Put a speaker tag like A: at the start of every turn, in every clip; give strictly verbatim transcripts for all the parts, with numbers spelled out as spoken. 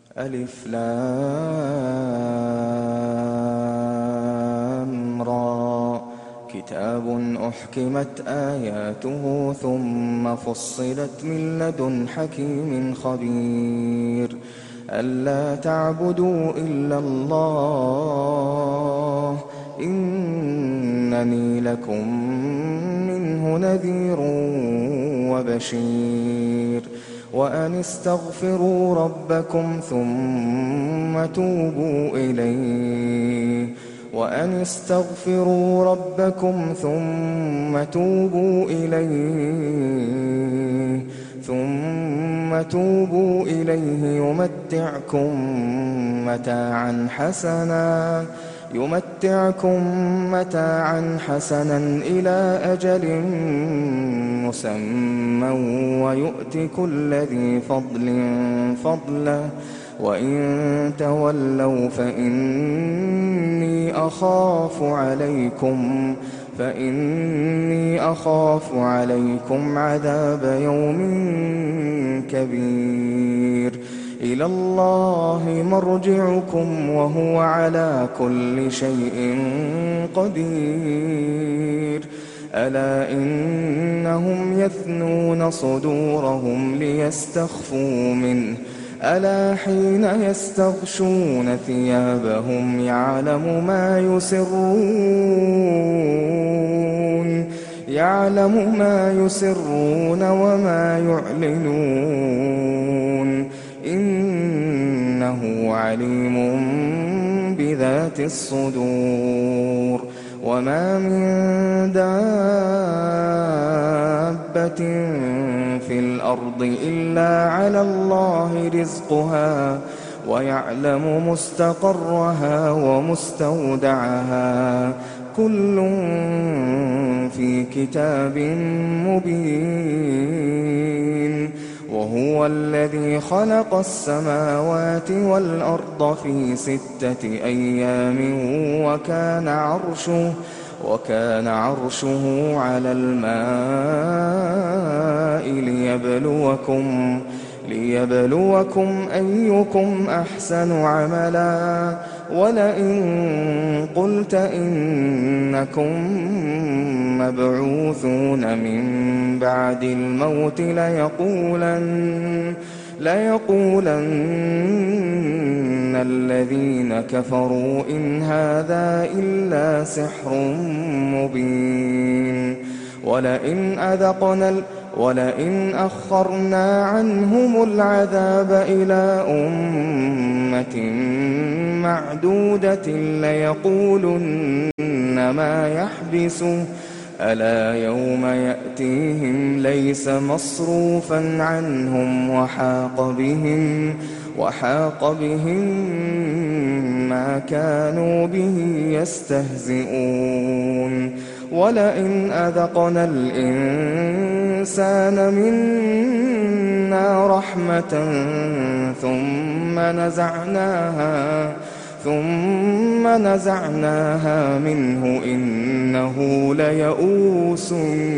A: ألف لام را. كتاب أحكمت آياته ثم فصلت من لدن حكيم خبير. ألا تعبدوا إلا الله إنني لكم منه نذير وبشير. وأن استغفروا ربكم ثم توبوا إليه وأن استغفروا ربكم ثم توبوا إليه ثم توبوا إليه يمتعكم متاعا حسنا يمتعكم متاعا حسنا إلى أجل مسمى ويؤت كل ذي فضل فضله وإن تولوا فإني أخاف عليكم فإني أخاف عليكم عذاب يوم كبير. إلى الله مرجعكم وهو على كل شيء قدير. ألا إنهم يثنون صدورهم ليستخفوا منه ألا حين يستغشون ثيابهم يعلم ما يسرون يعلم ما يسرون وما يعلنون إنه عليم بذات الصدور. وما من دابة في الأرض إلا على الله رزقها ويعلم مستقرها ومستودعها كل في كتاب مبين. وهو الذي خلق السماوات والأرض في ستة أيام وكان عرشه وكان عرشه على الماء ليبلوكم ليبلوكم أيكم أحسن عملا. ولئن قلت إنكم مبعوثون من بعد الموت ليقولن ليقولن الذين كفروا إن هذا إلا سحر مبين. ولئن أذقنا ولئن أخرنا عنهم العذاب إلى أمة معدودة ليقولن ما يحبسه ألا يوم يأتيهم ليس مصروفا عنهم وحاق بهم وحاق بهم ما كانوا به يستهزئون. ولئن أذقنا الإنسان منا رحمة ثم نزعناها ثم نزعناها منه إنه ليئوس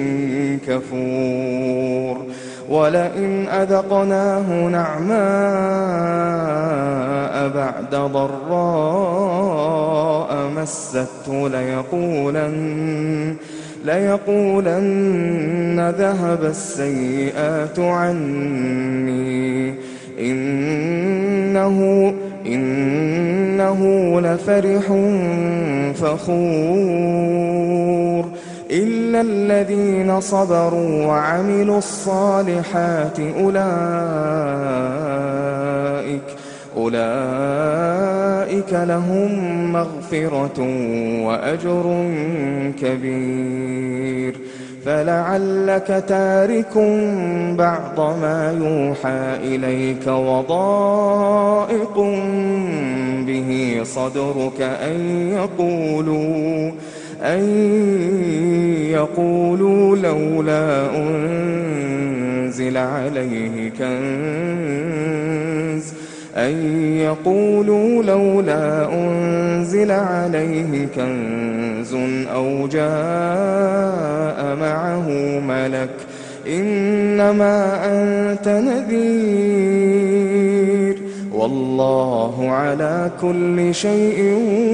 A: كفور. ولئن أذقناه نعماء بعد ضراء مسته ليقولن ليقولن ذهب السيئات عني إنه إنه لفرح فخور. إلا الذين صبروا وعملوا الصالحات أولئك أولئك لهم مغفرة وأجر كبير. فلعلك تارك بعض ما يوحى إليك وضائق به صدرك أن يقولوا أن يقولوا لولا أنزل عليه كنز أن يقولوا لولا أنزل عليه كنز أو جاء معه ملك إنما أنت نذير والله على كل شيء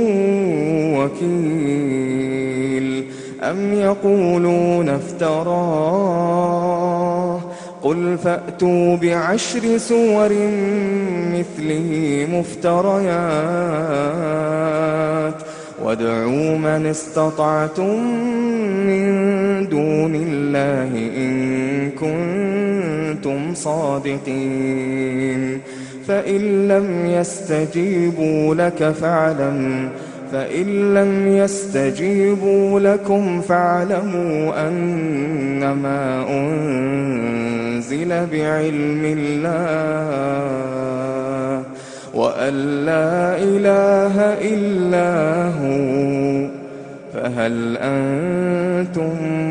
A: وكيل. أم يقولون افتراه قل فأتوا بعشر سور مثله مفتريات وادعوا من استطعتم من دون الله إن كنتم صادقين. فإن لم يستجيبوا لك فاعلم فإن لم يستجيبوا لكم فاعلموا أنما أنزل بعلم الله وأن لا إله إلا هو فهل أنتم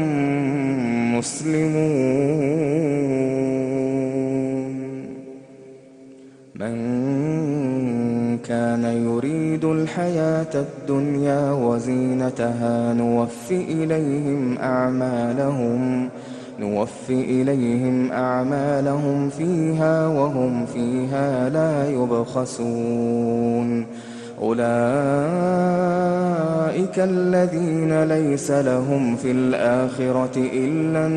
A: مسلمون؟ من كان يريد الحياة الدنيا وزينتها نوف إليهم أعمالهم نوف إليهم أعمالهم فيها وهم فيها لا يبخسون. أولئك الذين ليس لهم في الآخرة إلا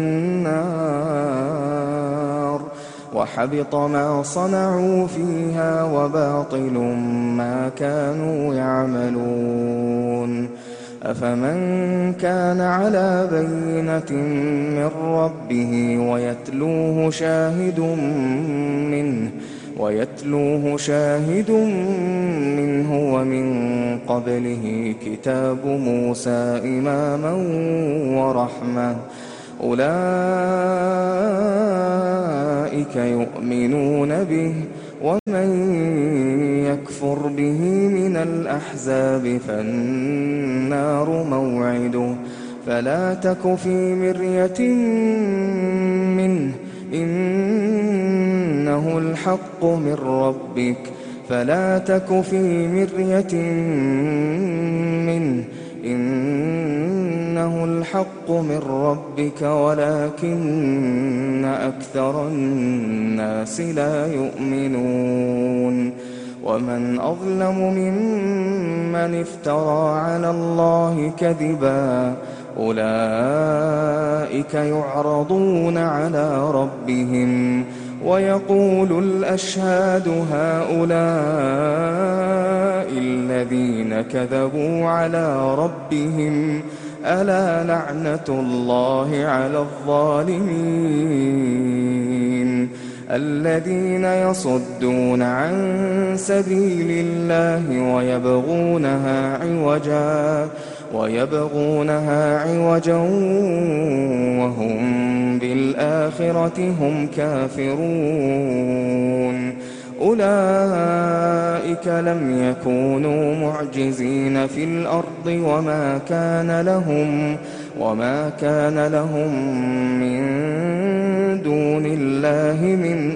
A: النار وحبط ما صنعوا فيها وباطل ما كانوا يعملون. أفمن كان على بينة من ربه ويتلوه شاهد منه ويتلوه شاهد منه ومن قبله كتاب موسى إماما ورحمة أولئك يؤمنون به ومن يكفر به من الأحزاب فالنار موعده فلا تك في مرية منه إنه الحق من ربك فلا تك في مرية منه إنه الحق من ربك ولكن أكثر الناس لا يؤمنون. ومن أظلم ممن افترى على الله كذبا أولئك يعرضون على ربهم ويقول الأشهاد هؤلاء الذين كذبوا على ربهم ألا لعنة الله على الظالمين. الذين يصدون عن سبيل الله ويبغونها عوجا ويبغونها عوجا وهم بالآخرة هم كافرون. أولئك لم يكونوا معجزين في الأرض وما كان لهم وما كان لهم من دون الله من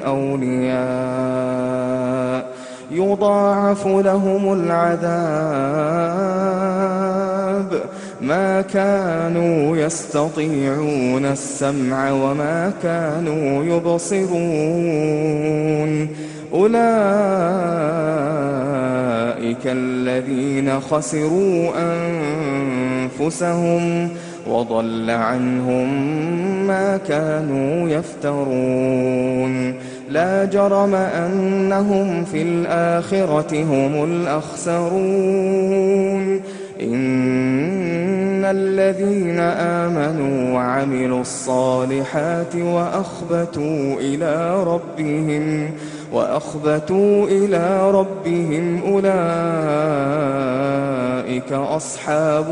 A: أولياء يضاعف لهم العذاب ما كانوا يستطيعون السمع وما كانوا يبصرون. أولئك الذين خسروا أنفسهم وضل عنهم ما كانوا يفترون. لا جرم أنهم في الآخرة هم الأخسرون. إن الذين آمنوا وعملوا الصالحات وأخبتوا إلى ربهم وأخبتوا إلى ربهم أولئك أصحاب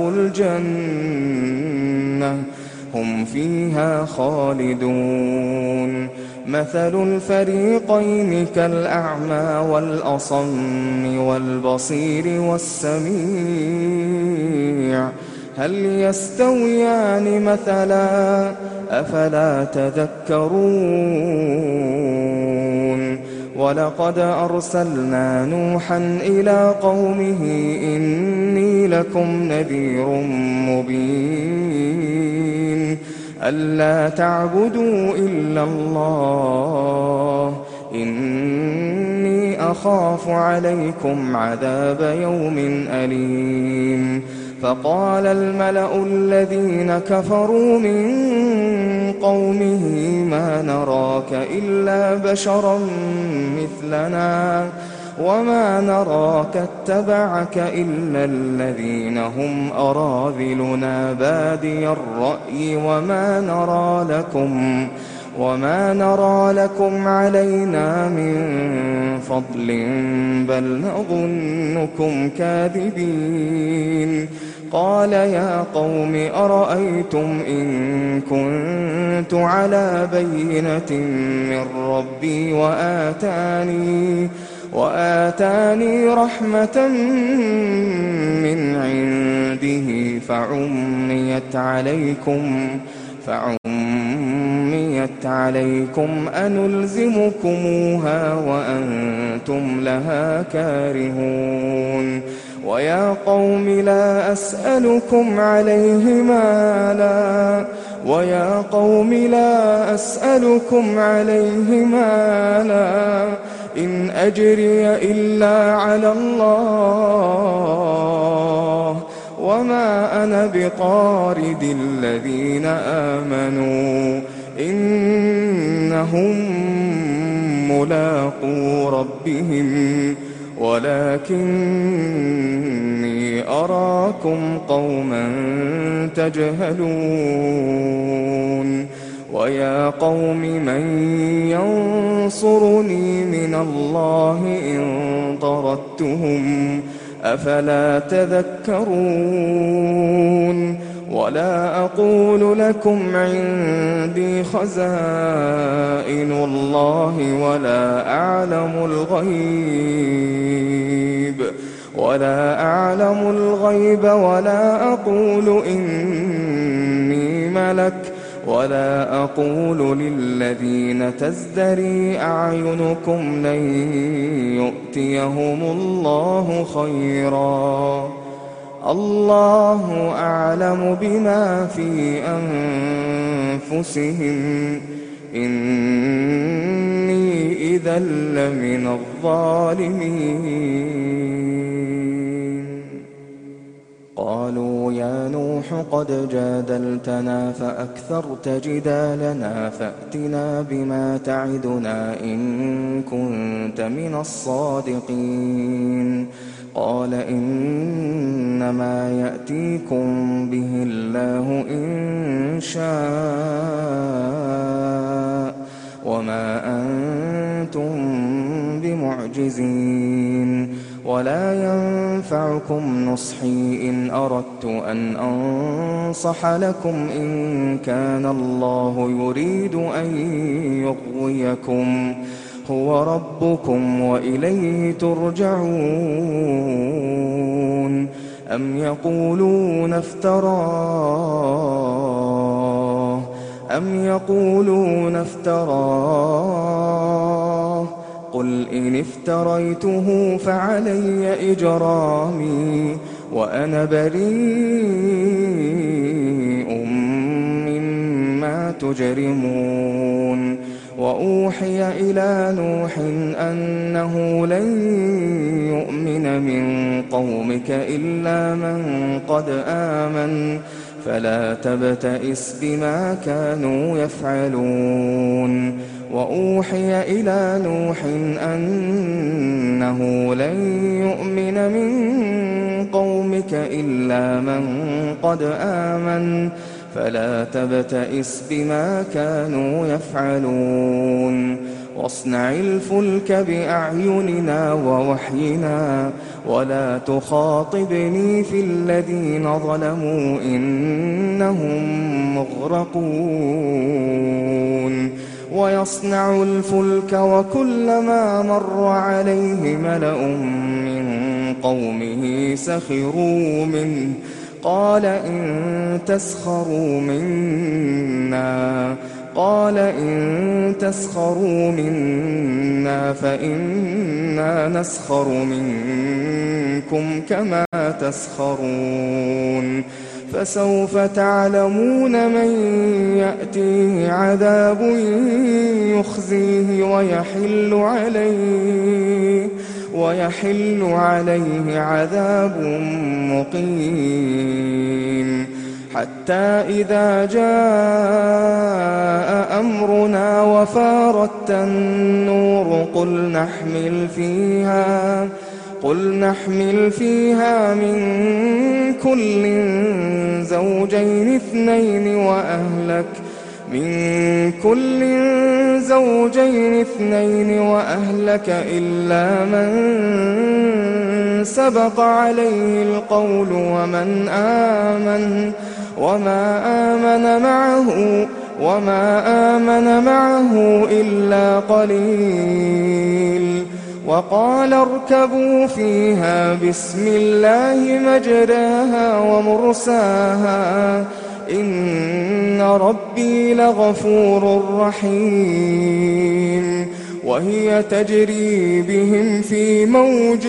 A: الجنة هم فيها خالدون. مثل الفريقين كالأعمى والأصم والبصير والسميع هل يستويان مثلا أفلا تذكرون. ولقد أرسلنا نوحا إلى قومه إني لكم نذير مبين ألا تعبدوا إلا الله إني أخاف عليكم عذاب يوم أليم فقال الملأ الذين كفروا من قومه ما نراك إلا بشرا مثلنا وما نراك اتبعك إلا الذين هم أراذلنا بادي الرأي وما نرى لكم وما نرى لكم علينا من فضل بل نظنكم كاذبين قال يا قوم أرأيتم إن كنت على بينة من ربي وآتاني وآتاني رحمة من عنده فعميت عليكم فعميت عليكم أنلزمكموها وأنتم لها كارهون ويا قوم لا أسألكم عليه مالا ويا قوم لا أسألكم عليه مالا إن أجري إلا على الله وما أنا بطارد الذين آمنوا إنهم ملاقو ربهم ولكني أراكم قوما تجهلون ويا قوم من ينصرني من الله إن طردتهم أفلا تذكرون ولا أقول لكم عندي خزائن الله ولا أعلم الغيب ولا أعلم الغيب ولا أقول إني ملك ولا أقول للذين تزدري أعينكم لن يؤتيهم الله خيرا الله أعلم بما في أنفسهم إني إذا لمن الظالمين قالوا يا نوح قد جادلتنا فأكثرت جدالنا فأتنا بما تعدنا إن كنت من الصادقين قال إنما يأتيكم به الله إن شاء وما أنتم بمعجزين ولا ينفعكم نصحي إن أردت أن أنصح لكم إن كان الله يريد أن يغويكم هو ربكم وإليه ترجعون أم يقولون افتراه أم يقولون افتراه قل إن افتريته فعلي إجرامي وأنا بريء مما تجرمون وأوحي إلى نوح أنه لن يؤمن من قومك إلا من قد آمن فلا تبتئس بما كانوا يفعلون وأوحي إلى نوح أنه لن يؤمن من قومك إلا من قد آمن فلا تبتئس بما كانوا يفعلون واصنع الفلك بأعيننا ووحينا ولا تخاطبني في الذين ظلموا إنهم مغرقون ويصنع الفلك وكلما مر عليه ملأ من قومه سخروا منه قال إن تسخروا منا قال إن تسخروا منا فإنا نسخر منكم كما تسخرون فسوف تعلمون من يأتيه عذاب يخزيه ويحل عليه ويحل عليه عذاب مقيم. حتى إذا جاء أمرنا وفارت النور قل نحمل فيها قل نحمل فيها من كل زوجين اثنين وأهلك من كل زوجين اثنين وأهلك إلا من سبق عليه القول ومن آمن وما آمن معه وما آمن معه إلا قليل. وقال اركبوا فيها بسم الله مجراها ومرساها إن ربي لغفور رحيم. وهي تجري بهم في موج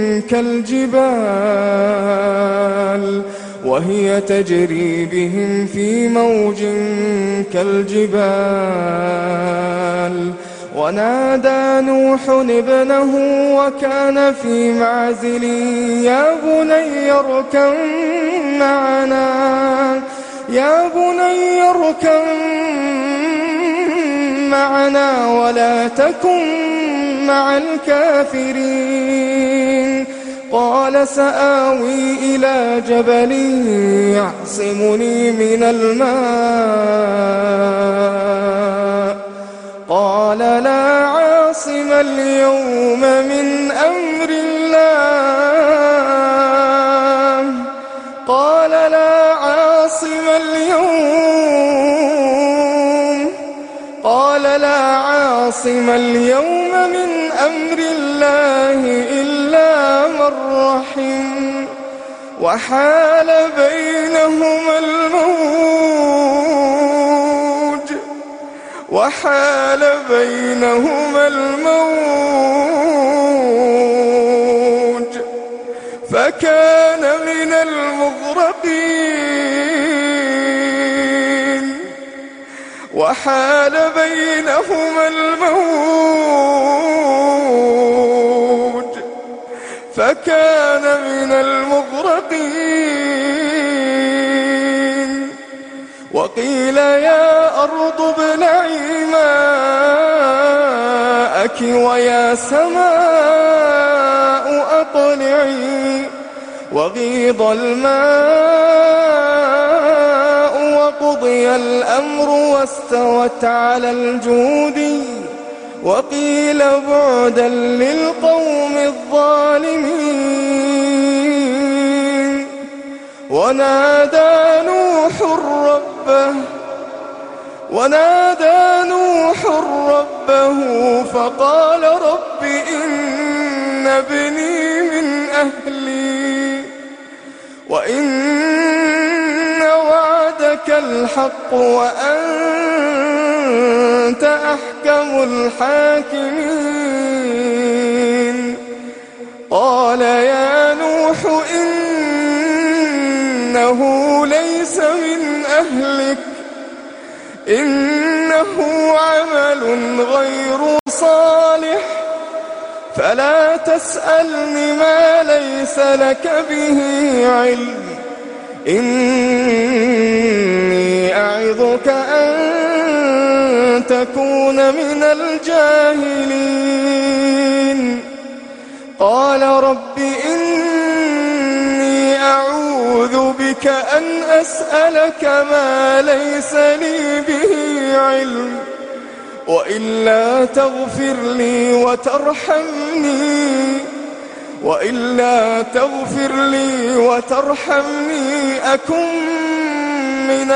A: كالجبال وهي تجري بهم في موج كالجبال ونادى نوح ابنه وكان في معزل يا بني اركب معنا يا بني اركب معنا ولا تكن مع الكافرين. قال سآوي إلى جبل يعصمني من الماء قال لا عاصم اليوم من أمر الله قال لا عاصم اليوم قال لا عاصم اليوم من أمر الله إلا من رحم وحال بينهما الموج وحال بينهما الموج فكان من المغرقين وحال بينهما الموج فكان من المغرقين. وقيل يا أرض ابلعي ماءك ويا سماء أقلعي وغيض الماء وقضي الأمر واستوت على الجود وقيل بعدا للقوم الظالمين. ونادى نوح ربه ونادى نوح ربه فقال رب إن ابني من أهلي وإن وعدك الحق وأنت أحكم الحاكمين. قال يا نوح إنه ليس من أهلك إنه عمل غير صالح فلا تسألني ما ليس لك به علم إني أعظك أن تكون من الجاهلين. قال رب إني أعوذ بك أن أسألك ما ليس لي به علم وإلا تغفر لي وترحمني وإلا تغفر لي وترحمني أكن من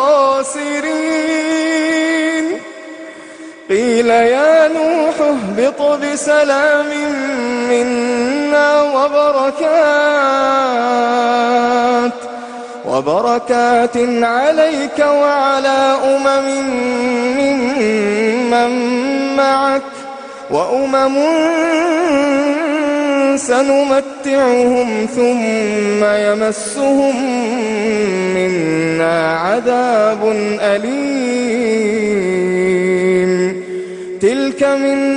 A: الخاسرين. قيل يا نوح اهبط بسلام منا وبركات وبركات عليك وعلى أمم ممن معك وأمم سنمتعهم ثم يمسهم منا عذاب أليم تلك من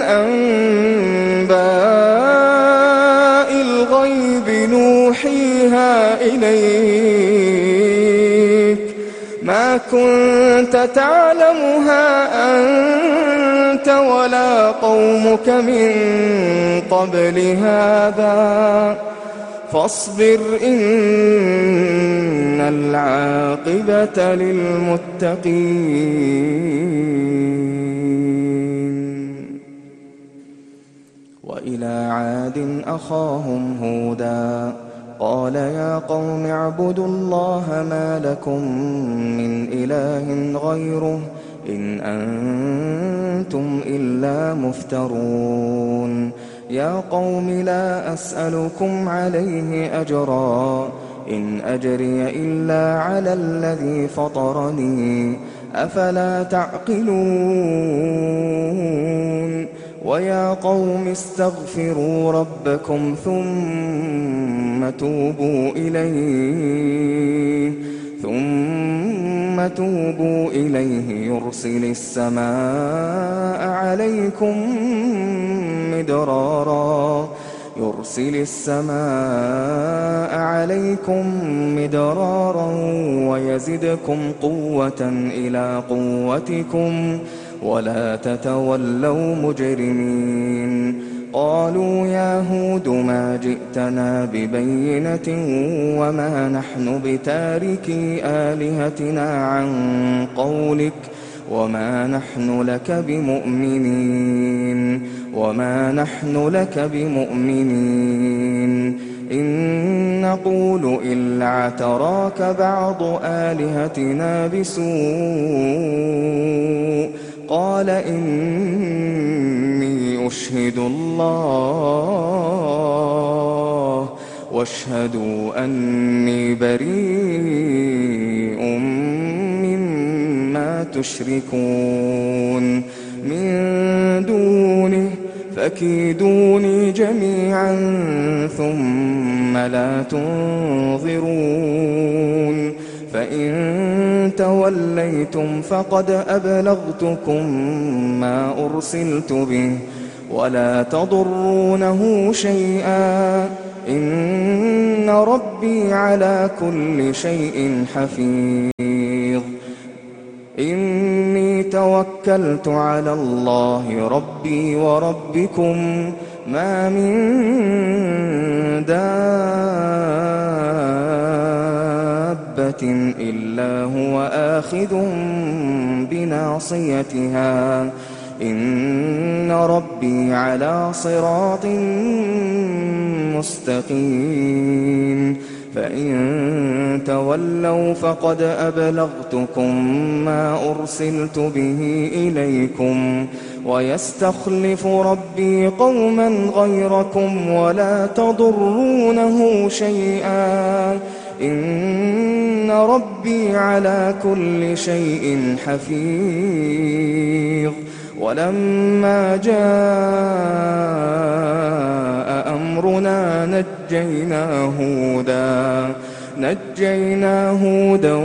A: أنباء الغيب نوحيها إليك ما كنت تعلمها أنت ولا قومك من قبل هذا فاصبر إن العاقبة للمتقين. وإلى عاد أخاهم هودا قال يا قوم اعبدوا الله ما لكم من إله غيره إن أنتم إلا مفترون يا قوم لا أسألكم عليه أجرا إن أجري إلا على الذي فطرني أفلا تعقلون ويا قوم استغفروا ربكم ثم توبوا إليه ثم توبوا إليه يرسل السماء عليكم مدرارا يرسل السماء عليكم مدرارا ويزدكم قوة إلى قوتكم ولا تتولوا مجرمين قالوا يا هود ما جئتنا ببينة وما نحن بتاركي آلهتنا عن قولك وما نحن لك بمؤمنين وما نحن لك بمؤمنين إن نقول إلا اعتراك بعض آلهتنا بسوء قال إني أشهد الله واشهدوا أني بريء مما تشركون من دونه فكيدوني جميعا ثم لا تنظرون فإن توليتم فقد أبلغتكم ما أرسلت به ولا تضرونه شيئا إن ربي على كل شيء حفيظ إني توكلت على الله ربي وربكم ما من دابة إلا هو آخذ بناصيتها إن ربي على صراط مستقيم فإن تولوا فقد أبلغتكم ما أرسلت به إليكم ويستخلف ربي قوما غيركم ولا تضرونه شيئا إن ربي على كل شيء حفيظ ولما جاء أمرنا نجينا هودا نجينا هودا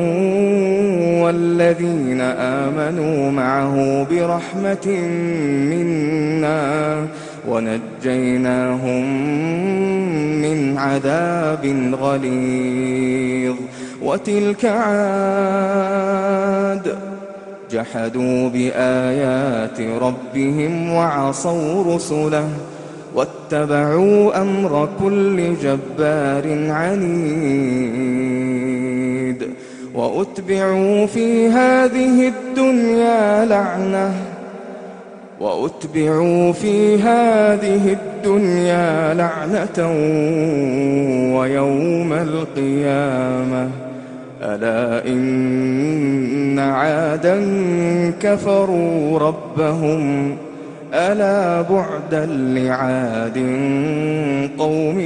A: والذين آمنوا معه برحمة منا ونجيناهم من عذاب غليظ وتلك عاد جحدوا بآيات ربهم وعصوا رسله واتبعوا أمر كل جبار عنيد وأتبعوا في هذه الدنيا لعنة وأتبعوا في هذه الدنيا لعنة ويوم القيامة ألا إن عادا كفروا ربهم ألا بعدا لعاد قوم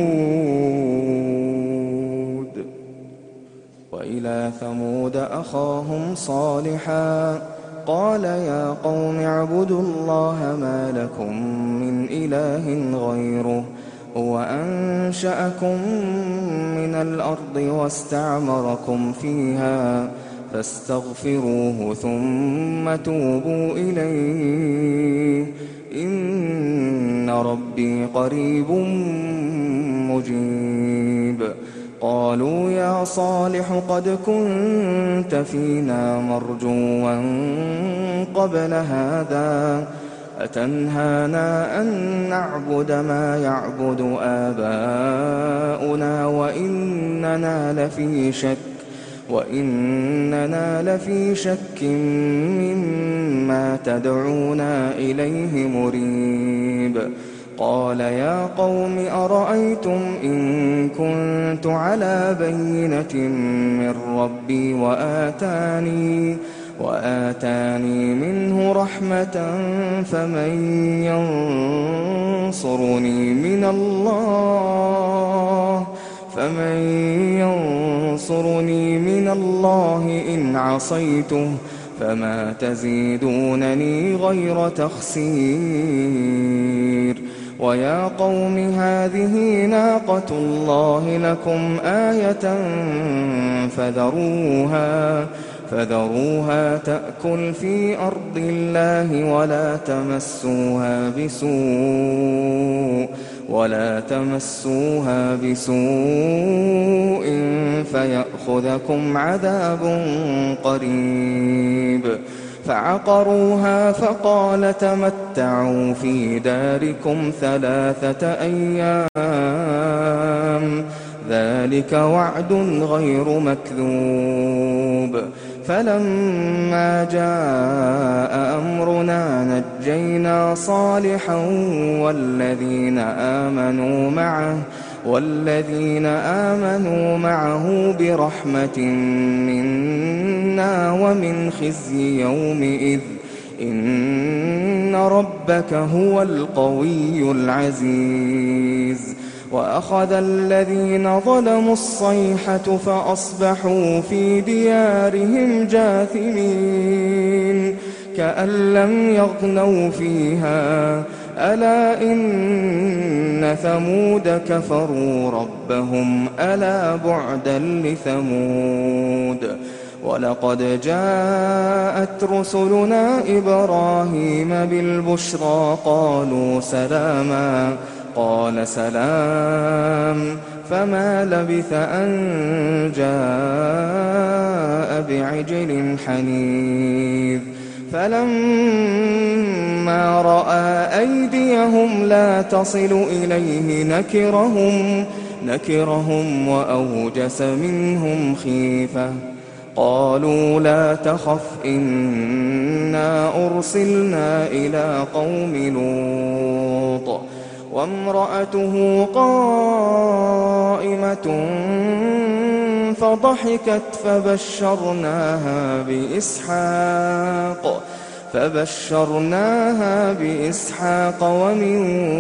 A: هود وإلى ثمود أخاهم صالحا قال يا قوم اعبدوا الله ما لكم من إله غيره هو أنشأكم من الأرض واستعمركم فيها فاستغفروه ثم توبوا إليه إن ربي قريب مجيب. قالوا يا صالح قد كنت فينا مرجوا قبل هذا أتنهانا أن نعبد ما يعبد آباؤنا وإننا لفي شك وإننا لفي شك مما تدعونا إليه مريب. قال يا قوم أرأيتم إن كنت على بينة من ربي وآتاني وآتاني منه رحمة فمن ينصرني من الله فمن ينصرني من الله إن عصيته فما تزيدونني غير تخسير. ويا قوم هذه ناقة الله لكم آية فذروها فذروها تأكل في أرض الله ولا تمسوها بسوء ولا تمسوها بسوء فيأخذكم عذاب قريب. فعقروها فقال تمتعوا في داركم ثلاثة أيام ذلك وعد غير مكذوب. فلما جاء أمرنا نجينا صالحا والذين آمنوا معه والذين آمنوا معه برحمة منا ومن خزي يومئذ إن ربك هو القوي العزيز. وأخذ الذين ظلموا الصيحة فأصبحوا في ديارهم جاثمين كأن لم يغنوا فيها ألا إن ثمود كفروا ربهم ألا بعدا لثمود. ولقد جاءت رسلنا إبراهيم بالبشرى قالوا سلاما قال سلام فما لبث أن جاء بعجل حنيذ. فلما رأى أيديهم لا تصل إليه نكرهم نكرهم وأوجس منهم خيفة قالوا لا تخف إنا أرسلنا إلى قوم لوط وامرأته قائمة فضحكت فبشرناها بإسحاق فبشرناها بإسحاق ومن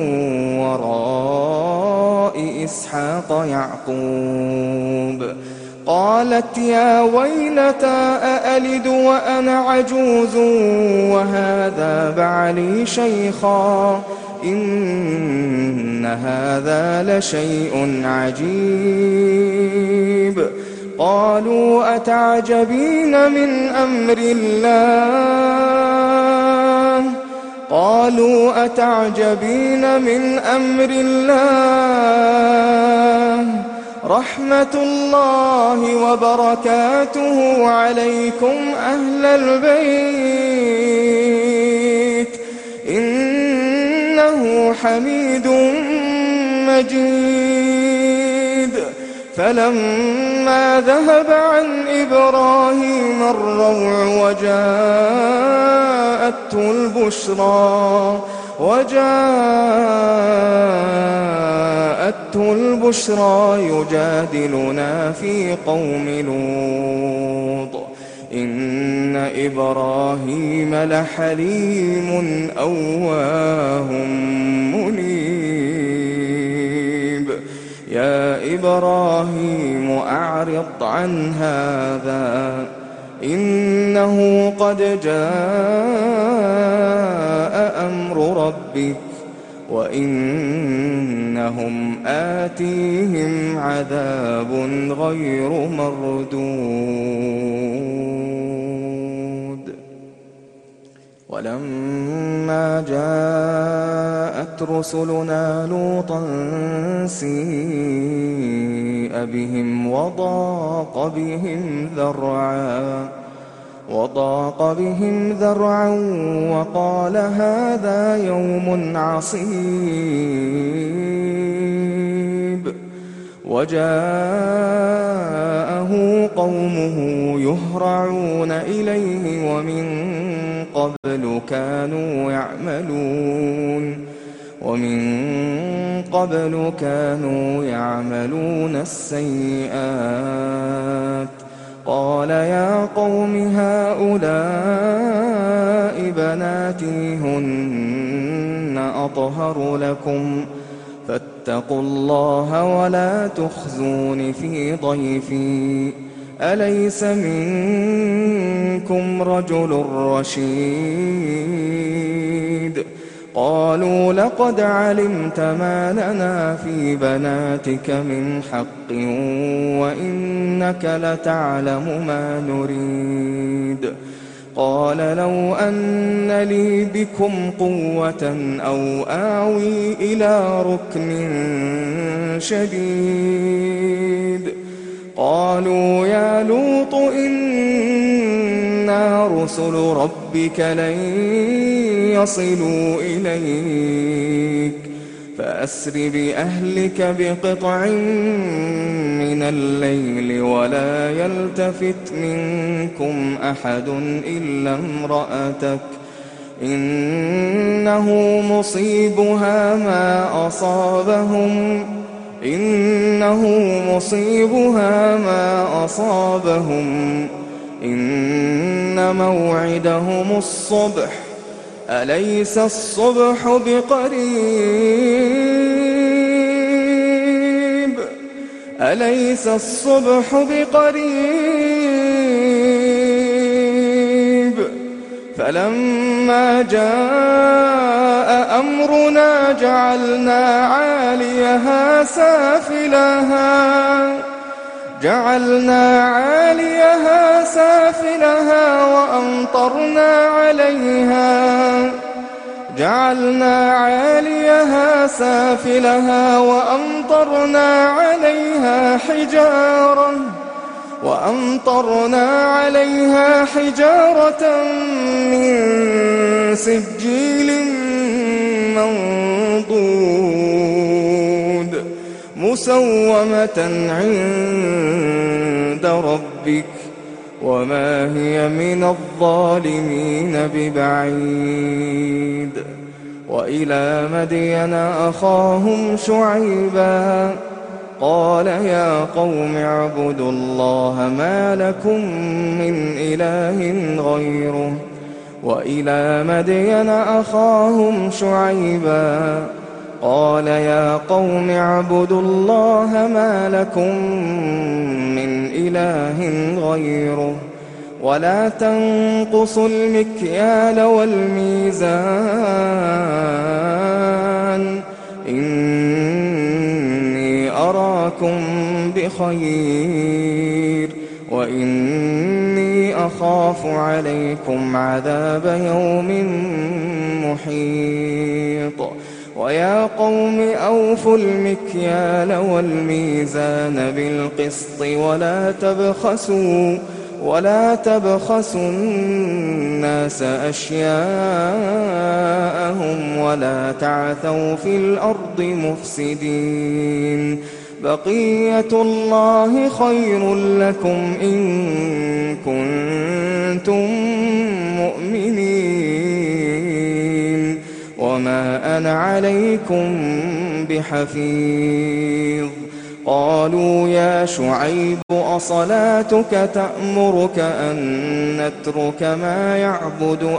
A: وراء إسحاق يعقوب. قالت يا ويلتى أألد وأنا عجوز وهذا بعلي شيخا إن هذا لشيء عجيب. قالوا أتعجبين من أمر الله قالوا أتعجبين من أمر الله رحمة الله وبركاته عليكم أهل البيت إنه حميد مجيد. فلما ذهب عن إبراهيم الروع وجاءته البشرى وجاءته البشرى يجادلنا في قوم لوط إن إبراهيم لحليم أواه منيب. يا إبراهيم أعرض عن هذا إنه قد جاء أمر ربك وإنهم إنهم آتيهم عذاب غير مردود. ولما جاءت رسلنا لوطا سيء بهم وضاق بهم ذرعا وضاق بهم ذرعا وقال هذا يوم عصيب. وجاءه قومه يهرعون إليه ومن قبل كانوا يعملون ومن قبل كانوا يعملون السيئات. قال يا قوم هؤلاء بناتي هن أطهر لكم فاتقوا الله ولا تخزون في ضيفي أليس منكم رجل رشيد. قالوا لقد علمت ما لنا في بناتك من حق وإنك لتعلم ما نريد. قال لو أن لي بكم قوة أو آوي إلى ركن شديد. قالوا يا لوط إنا رسل ربك لن يصلوا إليك فأسر بأهلك بقطع من الليل ولا يلتفت منكم أحد إلا امرأتك إنه مصيبها ما أصابهم إنه مصيبها ما أصابهم إن موعدهم الصبح أليس الصبح بقريب أليس الصبح بقريب. فلما جاء أمرنا جعلنا عاليها سافلها جعلنا عاليها سافلها وأمطرنا عليها جعلنا عاليها سافلها وأمطرنا عليها حجارة وأمطرنا عليها حجارة من سجيل منضود مسومة عند ربك وما هي من الظالمين ببعيد. وإلى مدين أخاهم شعيبا قال يا قوم اعبدوا الله ما لكم من إله غيره. وإلى مدين أخاهم شعيبا قال يا قوم اعبدوا الله ما لكم من إله غيره ولا تنقصوا المكيال والميزان إني أراكم بخير وإني أخاف عليكم عذاب يوم محيط. ويا قوم أوفوا المكيال والميزان بالقسط ولا تبخسوا ولا تبخسوا الناس أشياءهم ولا تعثوا في الأرض مفسدين. بقية الله خير لكم إن كنتم مؤمنين وما أنا عليكم بحفيظ. قالوا يا شعيب أصلاتك تأمرك أن نترك ما يعبد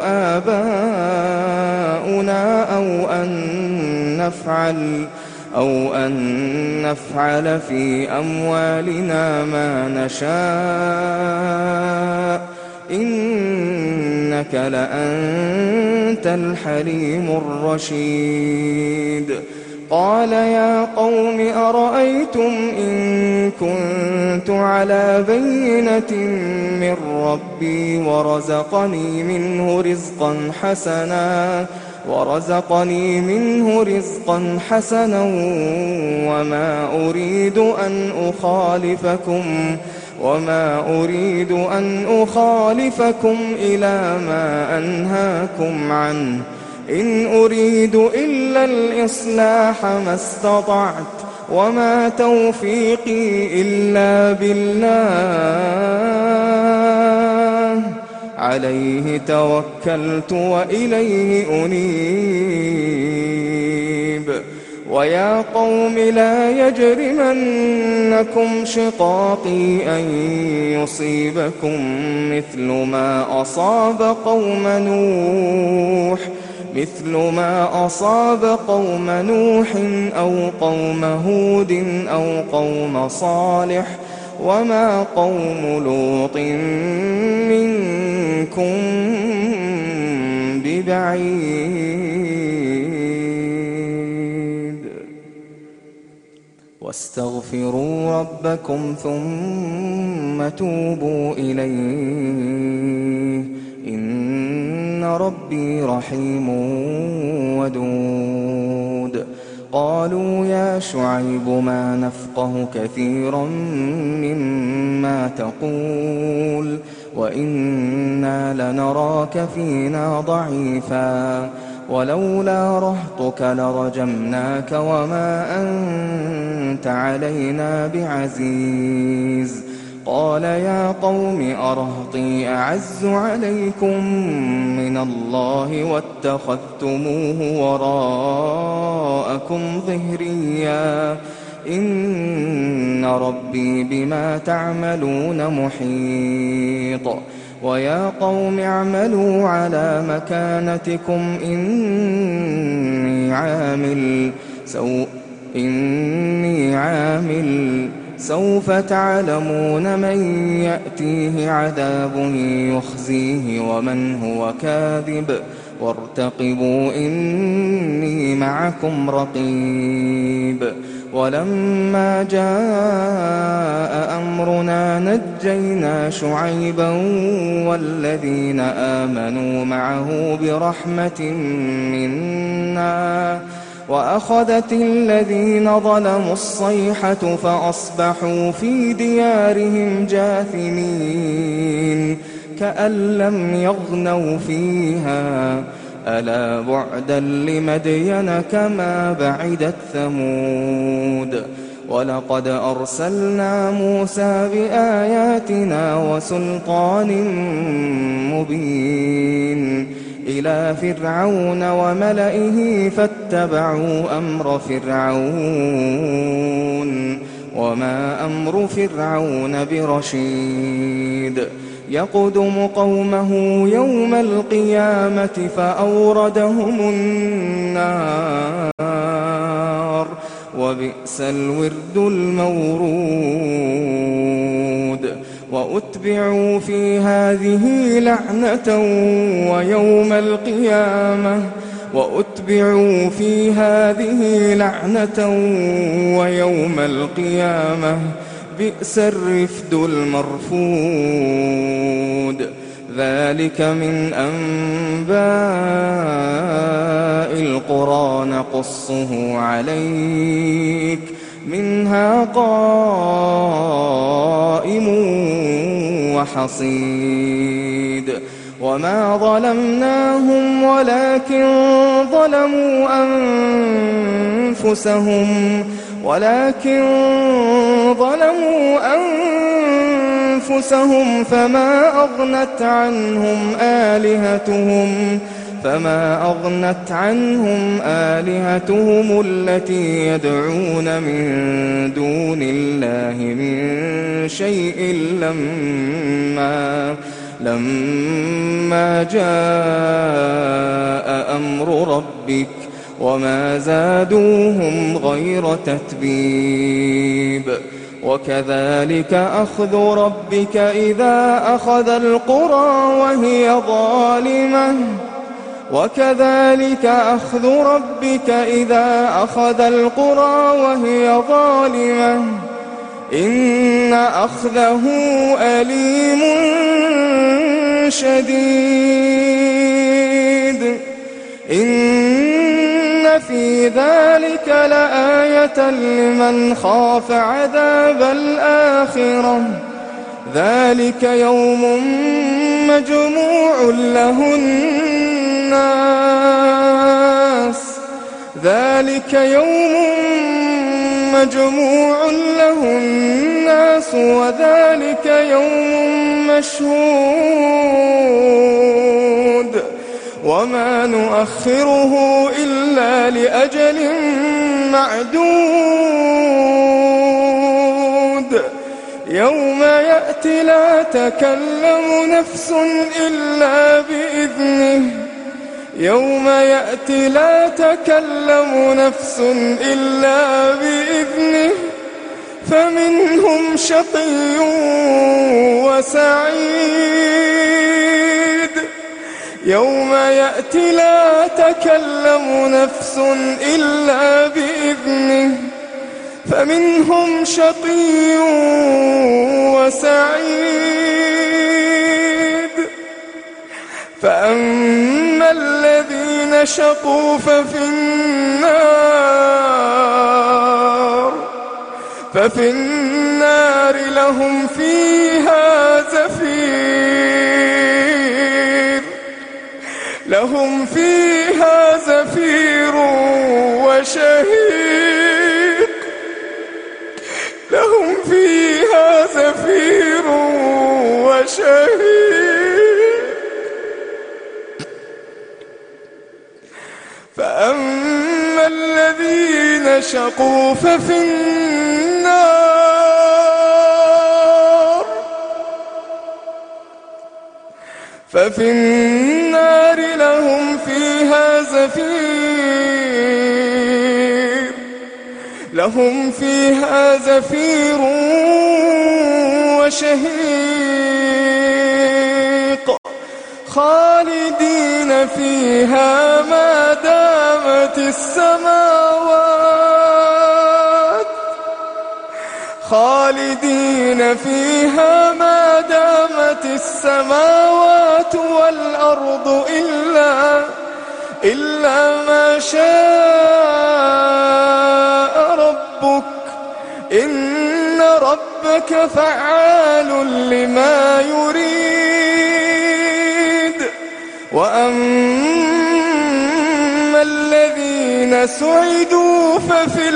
A: آباؤنا أو أن نفعل أو أن نفعل في أموالنا ما نشاء إنك لأنت الحليم الرشيد. قال يا قوم أرأيتم إن كنت على بينة من ربي ورزقني منه رزقا حسنا ورزقني منه رزقا حسنا وما أريد أن أخالفكم وما أريد أن أخالفكم إلى ما أنهاكم عنه إن أريد إلا الإصلاح ما استطعت وما توفيقي إلا بالله عليه توكلت وإليه أنيب ويا قوم لا يجرمنكم شقاقي أن يصيبكم مثل ما أصاب قوم نوح مثل ما أصاب قوم نوح أو قوم هود أو قوم صالح وما قوم لوط منكم ببعيد واستغفروا ربكم ثم توبوا إليه إن ربي رحيم ودود قالوا يا شعيب ما نفقه كثيرا مما تقول وإنا لنراك فينا ضعيفا ولولا رهطك لرجمناك وما أنت علينا بعزيز قال يا قوم أرهطي أعز عليكم من الله واتخذتموه وراءكم ظهريا إن ربي بما تعملون محيط ويا قوم اعملوا على مكانتكم إني عامل سوء إني عامل سوف تعلمون من يأتيه عذاب يخزيه ومن هو كاذب وارتقبوا إني معكم رقيب ولما جاء أمرنا نجينا شعيبا والذين آمنوا معه برحمة منا وأخذت الذين ظلموا الصيحة فأصبحوا في ديارهم جاثمين كأن لم يغنوا فيها ألا بعدا لمدين كما بعدت ثمود ولقد أرسلنا موسى بآياتنا وسلطان مبين إلى فرعون وملئه فاتبعوا أمر فرعون وما أمر فرعون برشيد يقدم قومه يوم القيامة فأوردهم النار وبئس الورد المورود وأتبعوا في هذه لعنة ويوم القيامة وأتبعوا في هذه لعنة ويوم القيامة بئس الرفد المرفود ذلك من أنباء القرى نقصه عليك منها قائم وحصيد وما ظلمناهم ولكن ظلموا أنفسهم ولكن ظلموا أنفسهم فما أغنت عنهم آلهتهم فما أغنت عنهم آلهتهم التي يدعون من دون الله من شيء لما لما جاء أمر ربك وما زادوهم غير تتبيب وكذلك أخذ ربك إذا أخذ القرى وهي ظالمة وكذلك أخذ ربك إذا أخذ القرى وهي ظالمة إن أخذه أليم شديد إن في ذلك لآية لمن خاف عذاب الآخرة ذلك يوم مجموع له الناس ذلك يوم مجموع له الناس وذلك يوم مشهود وما نؤخره إلا لأجل معدود يوم يأتي لا تكلم نفس إلا بإذنه يوم يأتي لا تكلم نفس إلا بإذنه فمنهم شقي وسعيد يوم يأتي لا تكلم نفس إلا بإذنه فمنهم شقي وسعيد فأما الذين شقوا ففي النار ففي النار لهم فيها زفير لهم فيها زفير وشهيق لهم فيها زفير وشهيق فأما الذين شقوا ففي النار ففي النار لهم فيها زفير لهم فيها زفير وشهيق خالدين فيها ما دامت السماوات خالدين فيها ما دامت السماوات والأرض إلا إلا ما شاء ربك إن ربك فعال لما يريد وأما الذين سعدوا ففي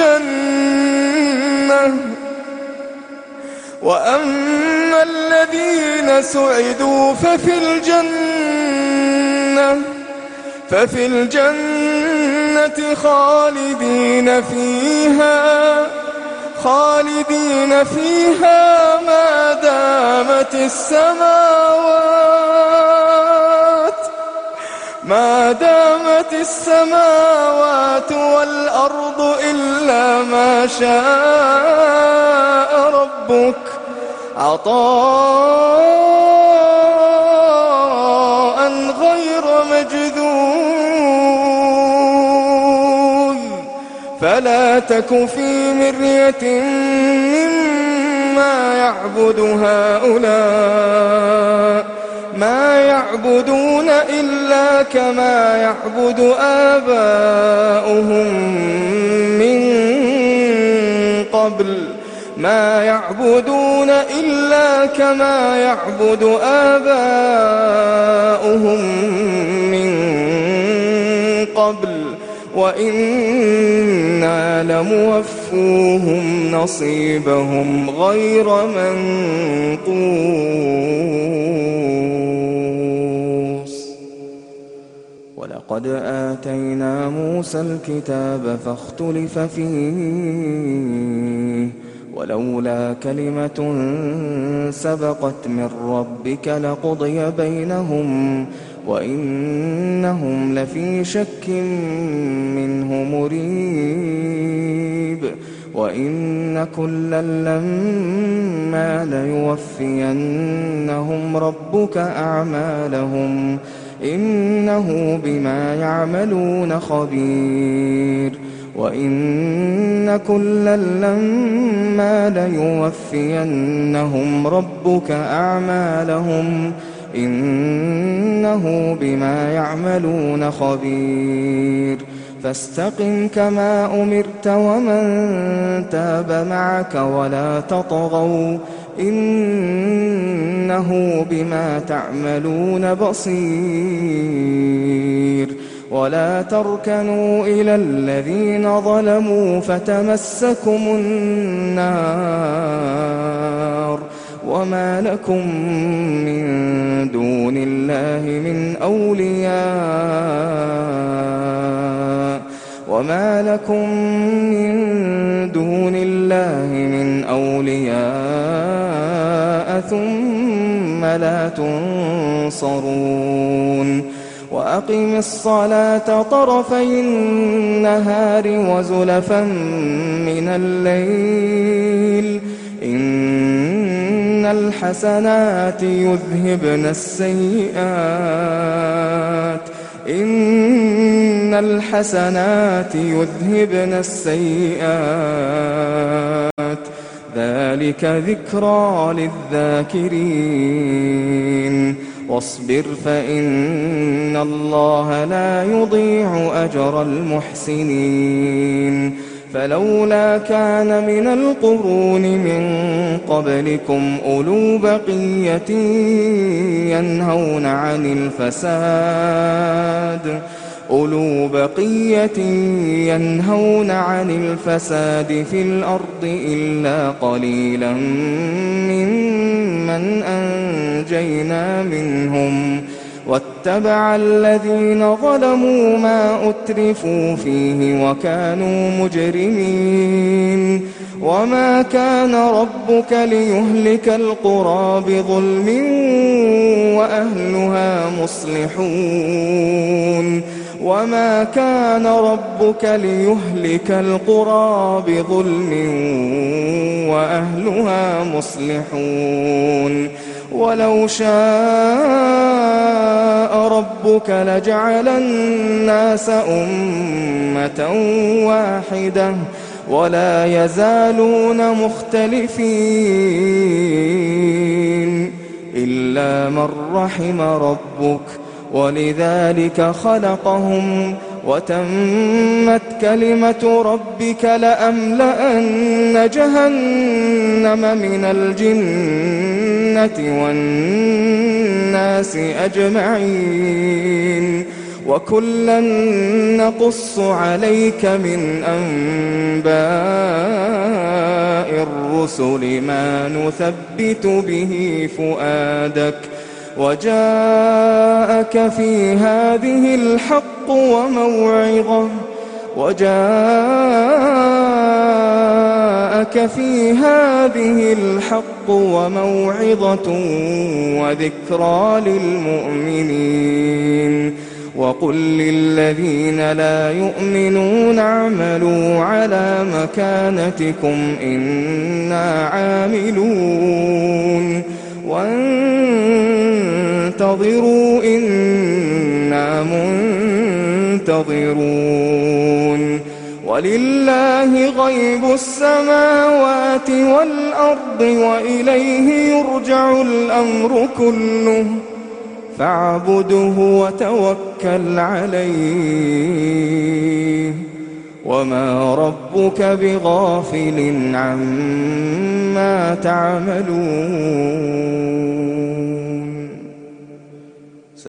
A: الجنة وأما الذين سعدوا ففي الجنة ففي الجنة خالدين فيها خالدين فيها ما دامت السماوات ما دامت السماوات والأرض إلا ما شاء ربك عطاء غير مجذوذ فلا تك في مرية مما يعبد هؤلاء ما يعبدون إلا كما يعبد آباؤهم من قبل ما يعبدون إلا كما يعبد آباؤهم من قبل وإنا لموفوهم نصيبهم غير منقوص ولقد آتينا موسى الكتاب فاختلف فيه ولولا كلمة سبقت من ربك لقضي بينهم وإنهم لفي شك منه مريب وإن كلا لما ليوفينهم ربك أعمالهم إنه بما يعملون خبير وإن كلا لما ليوفينهم ربك أعمالهم إنه بما يعملون خبير فاستقم كما أمرت ومن تاب معك ولا تطغوا إنه بما تعملون بصير ولا تركنوا إلى الذين ظلموا فتمسكم النار وما لكم من دون الله من أولياء وما لكم من دون الله من أولياء ثم لا تنصرون وأقم الصلاة طرفي النهار وزلفا من الليل إن الحسنات يذهبن السيئات إن الحسنات يذهبن السيئات ذلك ذكرى للذاكرين واصبر فإن الله لا يضيع أجر المحسنين فلولا كان من القرون من قبلكم أولو بقية ينهون عن الفساد أولو بقية ينهون عن الفساد في الأرض إلا قليلا ممن أنجينا منهم واتبع الذين ظلموا ما أترفوا فيه وكانوا مجرمين وما كان ربك ليهلك القرى بظلم وأهلها مصلحون وما كان ربك ليهلك القرى بظلم وأهلها مصلحون ولو شاء ربك لجعل الناس أمة واحدة ولا يزالون مختلفين إلا من رحم ربك ولذلك خلقهم وتمت كلمة ربك لأملأن جهنم من الجنة والناس أجمعين وكلا نقص عليك من أنباء الرسل ما نثبت به فؤادك وجاءك في هذه الحق وموعظة وجاءك في هذه الحق وموعظة وذكرى للمؤمنين وقل للذين لا يؤمنون اعملوا على مكانتكم إنا عاملون وانتظروا إنا منتظرون ولله غيب السماوات والأرض وإليه يرجع الأمر كله فاعبده وتوكل عليه وما ربك بغافل عما تعملون